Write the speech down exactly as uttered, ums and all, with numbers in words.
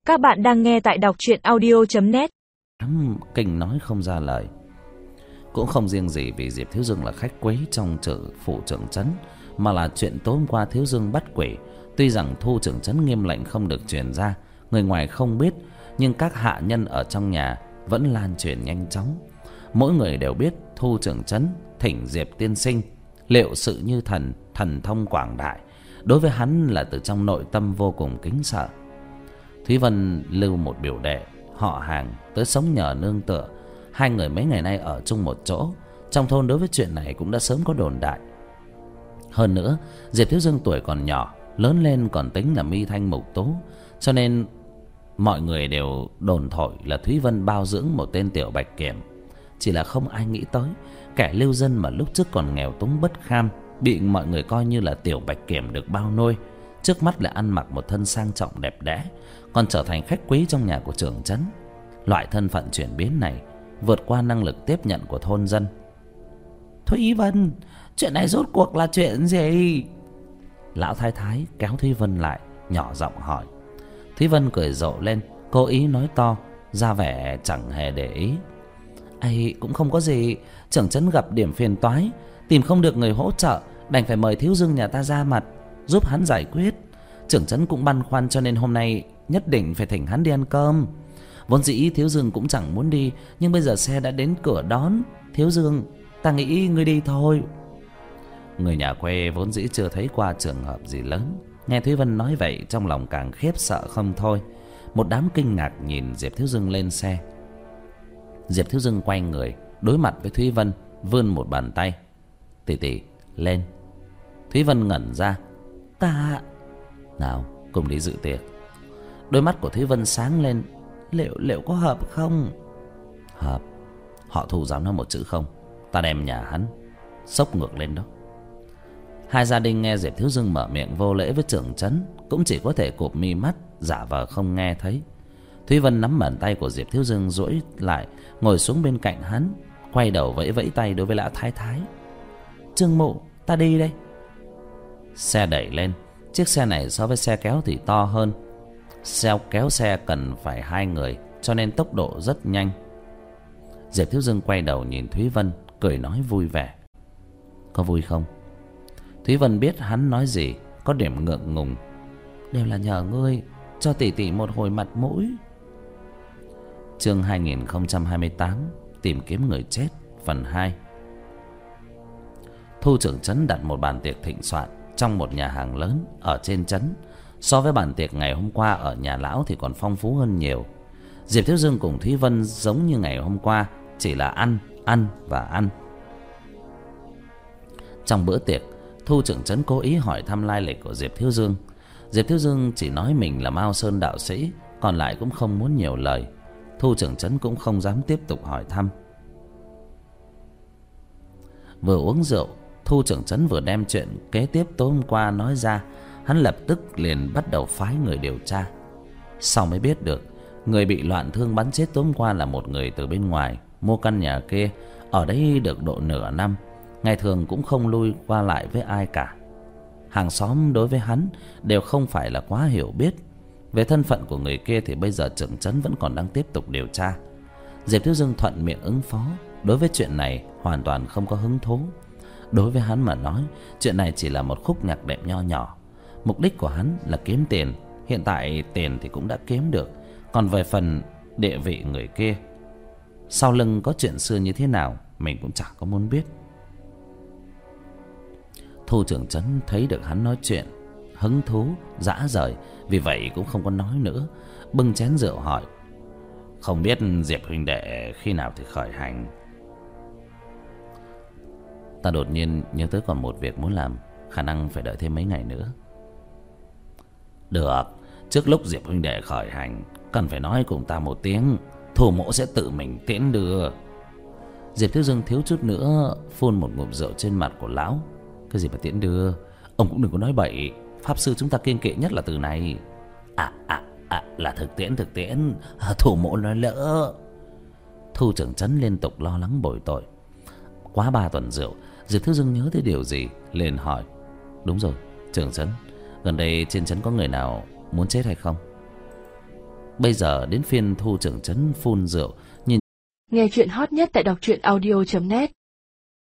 Các bạn đang nghe tại đọc truyện audio chấm net. Kinh nói không ra lời. Cũng không riêng gì vì Diệp Thiếu Dương là khách quý trong chợ phủ trưởng trấn, mà là chuyện tối hôm qua Thiếu Dương bắt quỷ. Tuy rằng Thu trưởng trấn nghiêm lệnh không được truyền ra, người ngoài không biết, nhưng các hạ nhân ở trong nhà vẫn lan truyền nhanh chóng. Mỗi người đều biết Thu trưởng trấn thỉnh Diệp tiên sinh, liệu sự như thần, thần thông quảng đại. Đối với hắn là từ trong nội tâm vô cùng kính sợ. Thúy Vân lưu một biểu đệ họ hàng tới sống nhờ nương tựa. Hai người mấy ngày nay ở chung một chỗ. Trong thôn đối với chuyện này cũng đã sớm có đồn đại. Hơn nữa Diệp Thiếu Dương tuổi còn nhỏ, lớn lên còn tính là mi thanh mục tú, cho nên mọi người đều đồn thổi là Thúy Vân bao dưỡng một tên tiểu bạch kiểm. Chỉ là không ai nghĩ tới kẻ lưu dân mà lúc trước còn nghèo túng bất kham, bị mọi người coi như là tiểu bạch kiểm được bao nuôi, trước mắt lại ăn mặc một thân sang trọng đẹp đẽ, còn trở thành khách quý trong nhà của trưởng trấn. Loại thân phận chuyển biến này vượt qua năng lực tiếp nhận của thôn dân. Thúy Vân, chuyện này rốt cuộc là chuyện gì? Lão thái thái kéo Thúy Vân lại, nhỏ giọng hỏi. Thúy Vân cười rộ lên, cố ý nói to, ra vẻ chẳng hề để ý. Ấy cũng không có gì, trưởng trấn gặp điểm phiền toái, tìm không được người hỗ trợ, đành phải mời Thiếu Dương nhà ta ra mặt giúp hắn giải quyết. Trưởng trấn cũng băn khoăn cho nên hôm nay nhất định phải thỉnh hắn đi ăn cơm. Vốn dĩ Thiếu Dương cũng chẳng muốn đi, nhưng bây giờ xe đã đến cửa đón. Thiếu Dương, ta nghĩ ngươi đi thôi. Người nhà quê vốn dĩ chưa thấy qua trường hợp gì lớn, nghe Thúy Vân nói vậy trong lòng càng khiếp sợ không thôi. Một đám kinh ngạc nhìn Diệp Thiếu Dương lên xe. Diệp Thiếu Dương quay người đối mặt với Thúy Vân, vươn một bàn tay. Tỷ tỷ, lên. Thúy Vân ngẩn ra. Ta... Nào, cùng đi dự tiệc. Đôi mắt của Thúy Vân sáng lên. Liệu liệu có hợp không? Hợp. Họ Thu dám nói một chữ không, ta đem nhà hắn xốc ngược lên đó. Hai gia đình nghe Diệp Thiếu Dương mở miệng vô lễ với trưởng trấn cũng chỉ có thể cụp mi mắt, giả vờ không nghe thấy. Thúy Vân nắm bàn tay của Diệp Thiếu Dương duỗi lại, ngồi xuống bên cạnh hắn, quay đầu vẫy vẫy tay đối với lão thái thái. Trương mụ, ta đi đây. Xe đẩy lên. Chiếc xe này so với xe kéo thì to hơn. Xe kéo xe cần phải hai người, cho nên tốc độ rất nhanh. Diệp Thiếu Dương quay đầu nhìn Thúy Vân, cười nói vui vẻ. Có vui không? Thúy Vân biết hắn nói gì, có điểm ngượng ngùng. Đều là nhờ ngươi, cho tỷ tỷ một hồi mặt mũi. Chương hai nghìn không trăm hai mươi tám, tìm kiếm người chết, phần hai. Thu trưởng trấn đặt một bàn tiệc thịnh soạn trong một nhà hàng lớn ở trên trấn. So với bàn tiệc ngày hôm qua ở nhà lão thì còn phong phú hơn nhiều. Diệp Thiếu Dương cùng Thúy Vân giống như ngày hôm qua, chỉ là ăn, ăn và ăn. Trong bữa tiệc, Thu trưởng trấn cố ý hỏi thăm lai lịch của Diệp Thiếu Dương. Diệp Thiếu Dương chỉ nói mình là Mao Sơn đạo sĩ, còn lại cũng không muốn nhiều lời. Thu trưởng trấn cũng không dám tiếp tục hỏi thăm. Vừa uống rượu, Thu trưởng trấn vừa đem chuyện kế tiếp tối hôm qua nói ra. Hắn lập tức liền bắt đầu phái người điều tra. Sau mới biết được người bị loạn thương bắn chết tối hôm qua là một người từ bên ngoài mua căn nhà kia, ở đấy được độ nửa năm, ngày thường cũng không lui qua lại với ai cả. Hàng xóm đối với hắn đều không phải là quá hiểu biết. Về thân phận của người kia thì bây giờ trưởng trấn vẫn còn đang tiếp tục điều tra. Diệp Thiếu Dương thuận miệng ứng phó, đối với chuyện này hoàn toàn không có hứng thú. Đối với hắn mà nói, chuyện này chỉ là một khúc nhạc đệm nho nhỏ. Mục đích của hắn là kiếm tiền. Hiện tại tiền thì cũng đã kiếm được. Còn về phần địa vị người kia, sau lưng có chuyện xưa như thế nào, mình cũng chẳng có muốn biết. Thu trưởng trấn thấy được hắn nói chuyện hứng thú, dã rời, vì vậy cũng không có nói nữa, bưng chén rượu hỏi. Không biết Diệp huynh đệ khi nào thì khởi hành? Ta đột nhiên nhớ tới còn một việc muốn làm, khả năng phải đợi thêm mấy ngày nữa. Được, trước lúc Diệp huynh đệ khởi hành, cần phải nói cùng ta một tiếng, Thủ mộ sẽ tự mình tiễn đưa. Diệp Thiếu Dương thiếu chút nữa phun một ngụm rượu trên mặt của lão. Cái gì mà tiễn đưa? Ông cũng đừng có nói bậy, pháp sư chúng ta kiêng kỵ nhất là từ này. À à à, là thực tiễn thực tiễn, Thủ mộ nói lỡ. Thu trưởng trấn liên tục lo lắng bồi tội. Quá ba tuần rượu, Diệp Thiếu Dương nhớ tới điều gì liền hỏi. Đúng rồi, trưởng trấn, gần đây trên trấn có người nào muốn chết hay không? Bây giờ đến phiên Thu trưởng trấn phun rượu. Nhìn nghe chuyện hot nhất tại đọc truyện audio chấm net.